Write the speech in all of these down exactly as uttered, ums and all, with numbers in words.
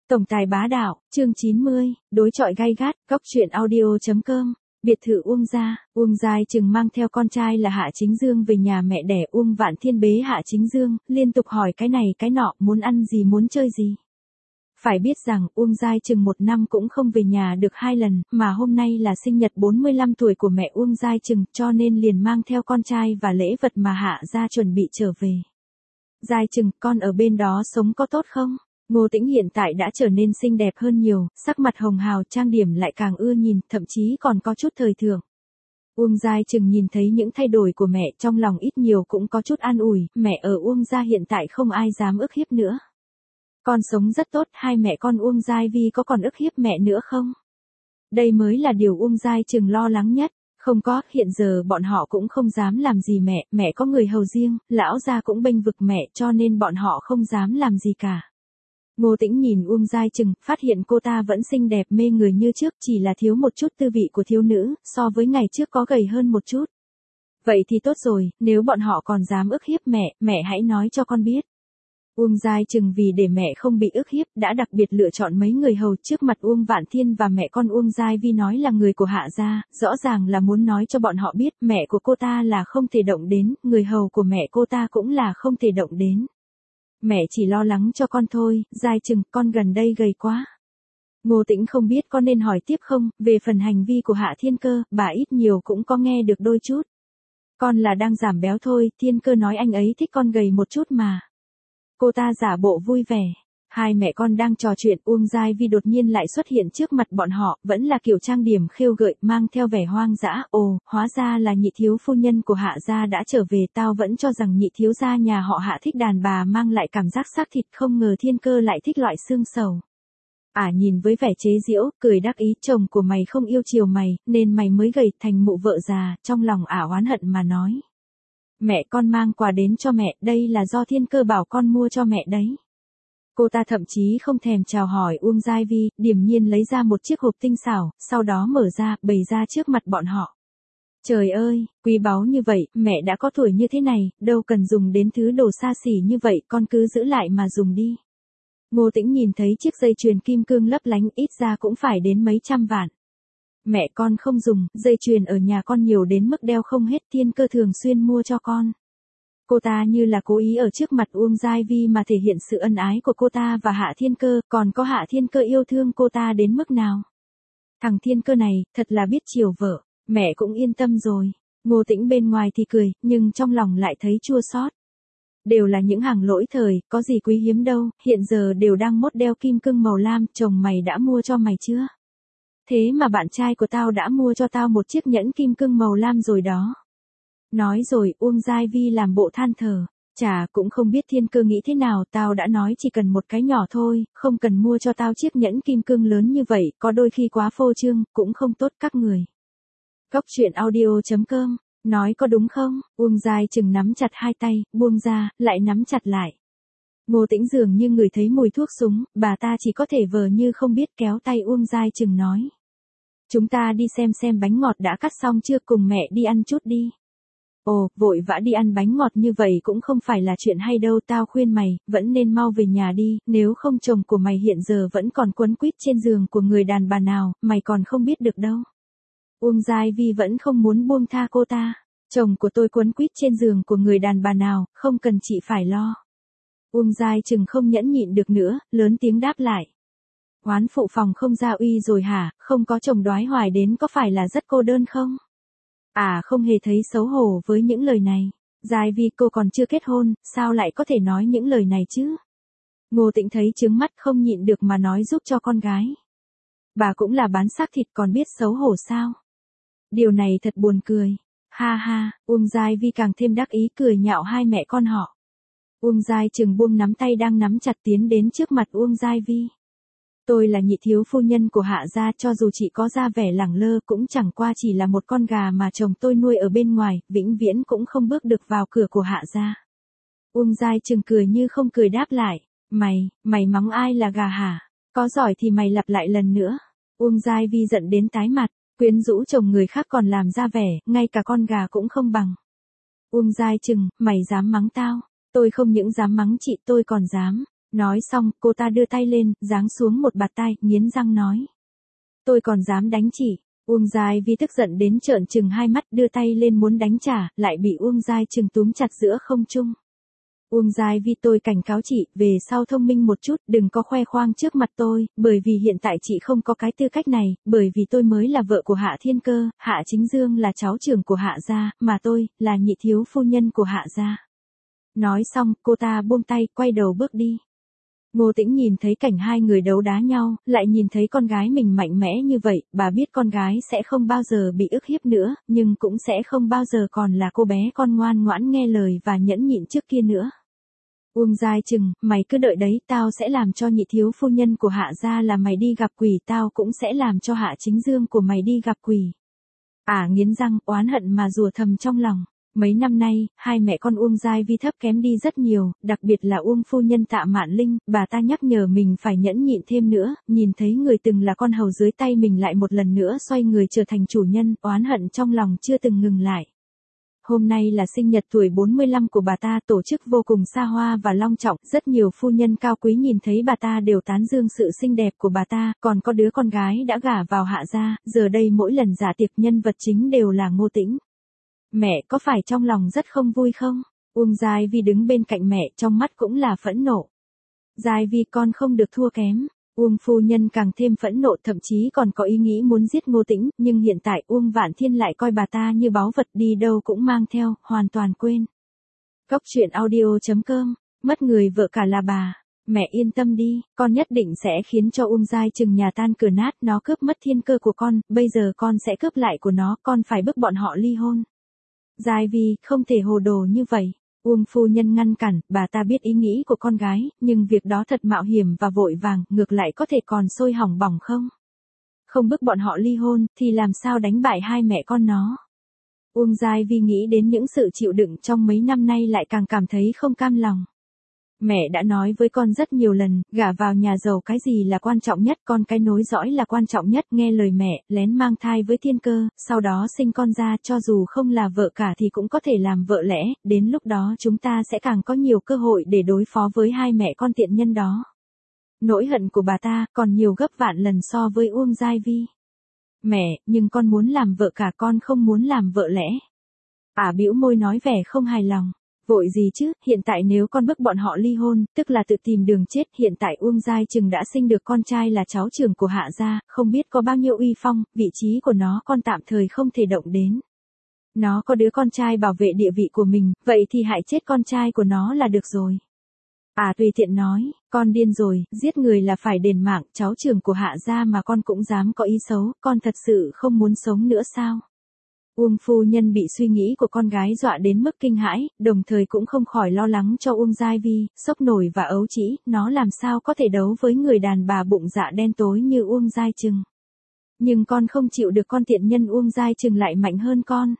Tổng tài bá đạo, chương chín mươi, đối chọi gay gắt, góc truyện audio chấm com. Biệt thự Uông gia, Uông Giai Trừng mang theo con trai là Hạ Chính Dương về nhà mẹ đẻ Uông Vạn Thiên bế Hạ Chính Dương, liên tục hỏi cái này cái nọ, muốn ăn gì muốn chơi gì. Phải biết rằng Uông Giai Trừng một năm cũng không về nhà được hai lần, mà hôm nay là sinh nhật bốn mươi lăm tuổi của mẹ Uông Giai Trừng, cho nên liền mang theo con trai và lễ vật mà Hạ gia chuẩn bị trở về. Giai Trừng, con ở bên đó sống có tốt không? Ngô Tĩnh hiện tại đã trở nên xinh đẹp hơn nhiều, sắc mặt hồng hào trang điểm lại càng ưa nhìn, thậm chí còn có chút thời thượng. Uông Giai Trừng nhìn thấy những thay đổi của mẹ trong lòng ít nhiều cũng có chút an ủi, mẹ ở Uông gia hiện tại không ai dám ức hiếp nữa. Con sống rất tốt, hai mẹ con Uông Giai Vi có còn ức hiếp mẹ nữa không? Đây mới là điều Uông Giai Trừng lo lắng nhất. Không có, hiện giờ bọn họ cũng không dám làm gì mẹ, mẹ có người hầu riêng, lão gia cũng bênh vực mẹ cho nên bọn họ không dám làm gì cả. Ngô Tĩnh nhìn Uông Giai Trừng, phát hiện cô ta vẫn xinh đẹp mê người như trước, chỉ là thiếu một chút tư vị của thiếu nữ, so với ngày trước có gầy hơn một chút. Vậy thì tốt rồi, nếu bọn họ còn dám ức hiếp mẹ, mẹ hãy nói cho con biết. Uông Giai Trừng vì để mẹ không bị ức hiếp, đã đặc biệt lựa chọn mấy người hầu trước mặt Uông Vạn Thiên và mẹ con Uông Giai Vi nói là người của Hạ gia, rõ ràng là muốn nói cho bọn họ biết mẹ của cô ta là không thể động đến, người hầu của mẹ cô ta cũng là không thể động đến. Mẹ chỉ lo lắng cho con thôi, Giai Trừng, con gần đây gầy quá. Ngô Tĩnh không biết có nên hỏi tiếp không, về phần hành vi của Hạ Thiên Cơ, bà ít nhiều cũng có nghe được đôi chút. Con là đang giảm béo thôi, Thiên Cơ nói anh ấy thích con gầy một chút mà. Cô ta giả bộ vui vẻ. Hai mẹ con đang trò chuyện, Uông Giai Vi đột nhiên lại xuất hiện trước mặt bọn họ, vẫn là kiểu trang điểm khêu gợi, mang theo vẻ hoang dã. Ồ, hóa ra là nhị thiếu phu nhân của Hạ gia đã trở về, tao vẫn cho rằng nhị thiếu gia nhà họ Hạ thích đàn bà mang lại cảm giác xác thịt, không ngờ Thiên Cơ lại thích loại xương sầu. À nhìn với vẻ chế giễu, cười đắc ý, chồng của mày không yêu chiều mày, nên mày mới gầy thành mụ vợ già, trong lòng ả oán hận mà nói. Mẹ con mang quà đến cho mẹ, đây là do Thiên Cơ bảo con mua cho mẹ đấy. Cô ta thậm chí không thèm chào hỏi Uông Giai Vi, điềm nhiên lấy ra một chiếc hộp tinh xảo, sau đó mở ra, bày ra trước mặt bọn họ. Trời ơi, quý báu như vậy, mẹ đã có tuổi như thế này, đâu cần dùng đến thứ đồ xa xỉ như vậy, con cứ giữ lại mà dùng đi. Ngô Tĩnh nhìn thấy chiếc dây chuyền kim cương lấp lánh, ít ra cũng phải đến mấy trăm vạn. Mẹ con không dùng, dây chuyền ở nhà con nhiều đến mức đeo không hết, Thiên Cơ thường xuyên mua cho con. Cô ta như là cố ý ở trước mặt Uông Giai Vi mà thể hiện sự ân ái của cô ta và Hạ Thiên Cơ, còn có Hạ Thiên Cơ yêu thương cô ta đến mức nào. Thằng Thiên Cơ này, thật là biết chiều vợ, mẹ cũng yên tâm rồi. Ngô Tĩnh bên ngoài thì cười, nhưng trong lòng lại thấy chua xót. Đều là những hàng lỗi thời, có gì quý hiếm đâu, hiện giờ đều đang mốt đeo kim cương màu lam, chồng mày đã mua cho mày chưa? Thế mà bạn trai của tao đã mua cho tao một chiếc nhẫn kim cương màu lam rồi đó. Nói rồi, Uông Giai Vi làm bộ than thở. Chà, cũng không biết Thiên Cơ nghĩ thế nào, tao đã nói chỉ cần một cái nhỏ thôi, không cần mua cho tao chiếc nhẫn kim cương lớn như vậy, có đôi khi quá phô trương, cũng không tốt các người. Góc truyện audio chấm com, nói có đúng không? Uông Giai Trừng nắm chặt hai tay, buông ra, lại nắm chặt lại. Ngô Tĩnh dường như ngửi thấy mùi thuốc súng, bà ta chỉ có thể vờ như không biết kéo tay Uông Giai Trừng nói. Chúng ta đi xem xem bánh ngọt đã cắt xong chưa, cùng mẹ đi ăn chút đi. Ồ, vội vã đi ăn bánh ngọt như vậy cũng không phải là chuyện hay đâu, tao khuyên mày, vẫn nên mau về nhà đi, nếu không chồng của mày hiện giờ vẫn còn quấn quýt trên giường của người đàn bà nào, mày còn không biết được đâu. Uông Giai Vi vẫn không muốn buông tha cô ta, chồng của tôi quấn quýt trên giường của người đàn bà nào, không cần chị phải lo. Uông Giai Trừng không nhẫn nhịn được nữa, lớn tiếng đáp lại. Oán phụ phòng không gia uy rồi hả, không có chồng đoái hoài đến có phải là rất cô đơn không? À không hề thấy xấu hổ với những lời này. Giai Vi cô còn chưa kết hôn, sao lại có thể nói những lời này chứ? Ngô Tĩnh thấy chướng mắt không nhịn được mà nói giúp cho con gái. Bà cũng là bán xác thịt còn biết xấu hổ sao? Điều này thật buồn cười. Ha ha, Uông Giai Vi càng thêm đắc ý cười nhạo hai mẹ con họ. Uông Giai Trừng buông nắm tay đang nắm chặt tiến đến trước mặt Uông Giai Vi. Tôi là nhị thiếu phu nhân của Hạ gia, cho dù chị có ra vẻ lẳng lơ cũng chẳng qua chỉ là một con gà mà chồng tôi nuôi ở bên ngoài, vĩnh viễn cũng không bước được vào cửa của Hạ gia. Uông Giai Trừng cười như không cười đáp lại, mày, mày mắng ai là gà hả? Có giỏi thì mày lặp lại lần nữa. Uông Giai Vi giận đến tái mặt, quyến rũ chồng người khác còn làm ra vẻ, ngay cả con gà cũng không bằng. Uông Giai Trừng, mày dám mắng tao? Tôi không những dám mắng chị, tôi còn dám. Nói xong, cô ta đưa tay lên, giáng xuống một bạt tai, nghiến răng nói. Tôi còn dám đánh chị. Uông Giai Vi tức giận đến trợn trừng hai mắt, đưa tay lên muốn đánh trả, lại bị Uông Giai Trừng túm chặt giữa không trung. Uông Giai Vi, tôi cảnh cáo chị, về sau thông minh một chút, đừng có khoe khoang trước mặt tôi, bởi vì hiện tại chị không có cái tư cách này, bởi vì tôi mới là vợ của Hạ Thiên Cơ, Hạ Chính Dương là cháu trưởng của Hạ gia, mà tôi, là nhị thiếu phu nhân của Hạ gia. Nói xong, cô ta buông tay, quay đầu bước đi. Ngô Tĩnh nhìn thấy cảnh hai người đấu đá nhau, lại nhìn thấy con gái mình mạnh mẽ như vậy, bà biết con gái sẽ không bao giờ bị ức hiếp nữa, nhưng cũng sẽ không bao giờ còn là cô bé con ngoan ngoãn nghe lời và nhẫn nhịn trước kia nữa. Uông Giai Trừng, mày cứ đợi đấy, tao sẽ làm cho nhị thiếu phu nhân của Hạ gia là mày đi gặp quỷ, tao cũng sẽ làm cho Hạ Chính Dương của mày đi gặp quỷ. À nghiến răng, oán hận mà rủa thầm trong lòng. Mấy năm nay, hai mẹ con Uông Giai Vi thấp kém đi rất nhiều, đặc biệt là Uông phu nhân Tạ Mạn Linh, bà ta nhắc nhở mình phải nhẫn nhịn thêm nữa, nhìn thấy người từng là con hầu dưới tay mình lại một lần nữa xoay người trở thành chủ nhân, oán hận trong lòng chưa từng ngừng lại. Hôm nay là sinh nhật tuổi bốn mươi lăm của bà ta, tổ chức vô cùng xa hoa và long trọng, rất nhiều phu nhân cao quý nhìn thấy bà ta đều tán dương sự xinh đẹp của bà ta, còn có đứa con gái đã gả vào Hạ gia, giờ đây mỗi lần dạ tiệc nhân vật chính đều là Ngô Tĩnh. Mẹ có phải trong lòng rất không vui không? Uông Giai Vi đứng bên cạnh mẹ, trong mắt cũng là phẫn nộ. Giai Vi, con không được thua kém. Uông phu nhân càng thêm phẫn nộ, thậm chí còn có ý nghĩ muốn giết Ngô Tĩnh, nhưng hiện tại Uông Vạn Thiên lại coi bà ta như báu vật, đi đâu cũng mang theo, hoàn toàn quên. Góc truyện audio chấm com, mất người vợ cả là bà. Mẹ yên tâm đi, con nhất định sẽ khiến cho Uông Giai Trừng nhà tan cửa nát, nó cướp mất thiên cơ của con, bây giờ con sẽ cướp lại của nó, con phải bức bọn họ ly hôn. Giai Vi, không thể hồ đồ như vậy. Uông phu nhân ngăn cản, bà ta biết ý nghĩ của con gái, nhưng việc đó thật mạo hiểm và vội vàng, ngược lại có thể còn sôi hỏng bỏng không? Không bức bọn họ ly hôn, thì làm sao đánh bại hai mẹ con nó? Uông Giai Vi nghĩ đến những sự chịu đựng trong mấy năm nay lại càng cảm thấy không cam lòng. Mẹ đã nói với con rất nhiều lần, gả vào nhà giàu cái gì là quan trọng nhất, con cái nối dõi là quan trọng nhất, nghe lời mẹ, lén mang thai với Thiên Cơ, sau đó sinh con ra, cho dù không là vợ cả thì cũng có thể làm vợ lẽ, đến lúc đó chúng ta sẽ càng có nhiều cơ hội để đối phó với hai mẹ con tiện nhân đó. Nỗi hận của bà ta còn nhiều gấp vạn lần so với Uông Giai Vi. Mẹ, nhưng con muốn làm vợ cả, con không muốn làm vợ lẽ. Ả bĩu môi nói vẻ không hài lòng. Vội gì chứ, hiện tại nếu con bức bọn họ ly hôn, tức là tự tìm đường chết, hiện tại Uông Giai Trừng đã sinh được con trai là cháu trưởng của Hạ gia, không biết có bao nhiêu uy phong, vị trí của nó con tạm thời không thể động đến. Nó có đứa con trai bảo vệ địa vị của mình, vậy thì hại chết con trai của nó là được rồi. À tùy tiện nói, con điên rồi, giết người là phải đền mạng, cháu trưởng của Hạ gia mà con cũng dám có ý xấu, con thật sự không muốn sống nữa sao? Uông phu nhân bị suy nghĩ của con gái dọa đến mức kinh hãi, đồng thời cũng không khỏi lo lắng cho Uông Giai Vi, sốc nổi và ấu trĩ, nó làm sao có thể đấu với người đàn bà bụng dạ đen tối như Uông Giai Trừng. Nhưng con không chịu được con tiện nhân Uông Giai Trừng lại mạnh hơn con.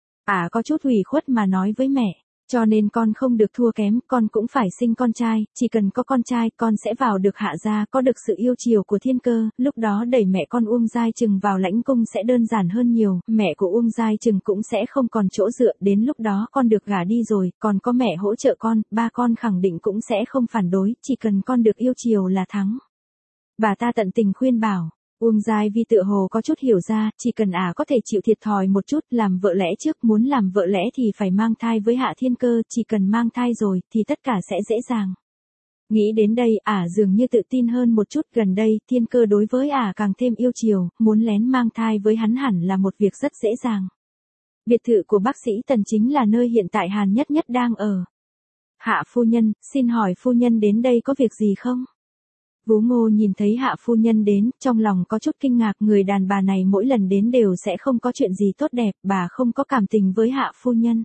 À có chút ủy khuất mà nói với mẹ. Cho nên con không được thua kém, con cũng phải sinh con trai, chỉ cần có con trai, con sẽ vào được Hạ gia, có được sự yêu chiều của Thiên Cơ, lúc đó đẩy mẹ con Uông Giai Trừng vào lãnh cung sẽ đơn giản hơn nhiều, mẹ của Uông Giai Trừng cũng sẽ không còn chỗ dựa, đến lúc đó con được gả đi rồi, còn có mẹ hỗ trợ con, ba con khẳng định cũng sẽ không phản đối, chỉ cần con được yêu chiều là thắng. Bà ta tận tình khuyên bảo. Uông Giai Vi tựa hồ có chút hiểu ra, chỉ cần ả à có thể chịu thiệt thòi một chút, làm vợ lẽ trước, muốn làm vợ lẽ thì phải mang thai với Hạ Thiên Cơ, chỉ cần mang thai rồi, thì tất cả sẽ dễ dàng. Nghĩ đến đây, ả à dường như tự tin hơn một chút, gần đây, Thiên Cơ đối với ả à càng thêm yêu chiều, muốn lén mang thai với hắn hẳn là một việc rất dễ dàng. Biệt thự của bác sĩ Tần chính là nơi hiện tại Hàn Nhất Nhất đang ở. Hạ phu nhân, xin hỏi phu nhân đến đây có việc gì không? Vú Ngô nhìn thấy Hạ phu nhân đến, trong lòng có chút kinh ngạc, người đàn bà này mỗi lần đến đều sẽ không có chuyện gì tốt đẹp, bà không có cảm tình với Hạ phu nhân.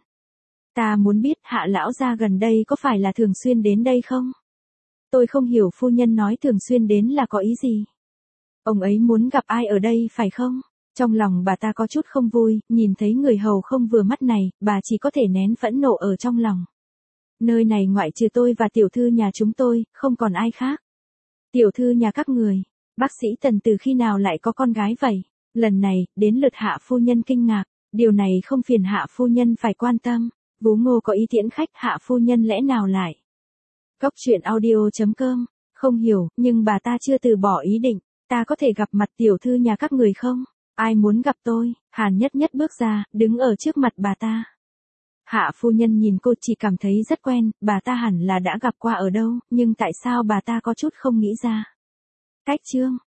Ta muốn biết Hạ lão gia gần đây có phải là thường xuyên đến đây không? Tôi không hiểu phu nhân nói thường xuyên đến là có ý gì. Ông ấy muốn gặp ai ở đây phải không? Trong lòng bà ta có chút không vui, nhìn thấy người hầu không vừa mắt này, bà chỉ có thể nén phẫn nộ ở trong lòng. Nơi này ngoại trừ tôi và tiểu thư nhà chúng tôi, không còn ai khác. Tiểu thư nhà các người, bác sĩ Tần từ khi nào lại có con gái vậy? Lần này, đến lượt Hạ phu nhân kinh ngạc, điều này không phiền Hạ phu nhân phải quan tâm. Vú Ngô có ý tiễn khách, Hạ phu nhân lẽ nào lại? Cóc truyện audio chấm com. Không hiểu, nhưng bà ta chưa từ bỏ ý định. Ta có thể gặp mặt tiểu thư nhà các người không? Ai muốn gặp tôi? Hàn Nhất Nhất bước ra, đứng ở trước mặt bà ta. Hạ phu nhân nhìn cô chỉ cảm thấy rất quen, bà ta hẳn là đã gặp qua ở đâu, nhưng tại sao bà ta có chút không nghĩ ra. Cách chương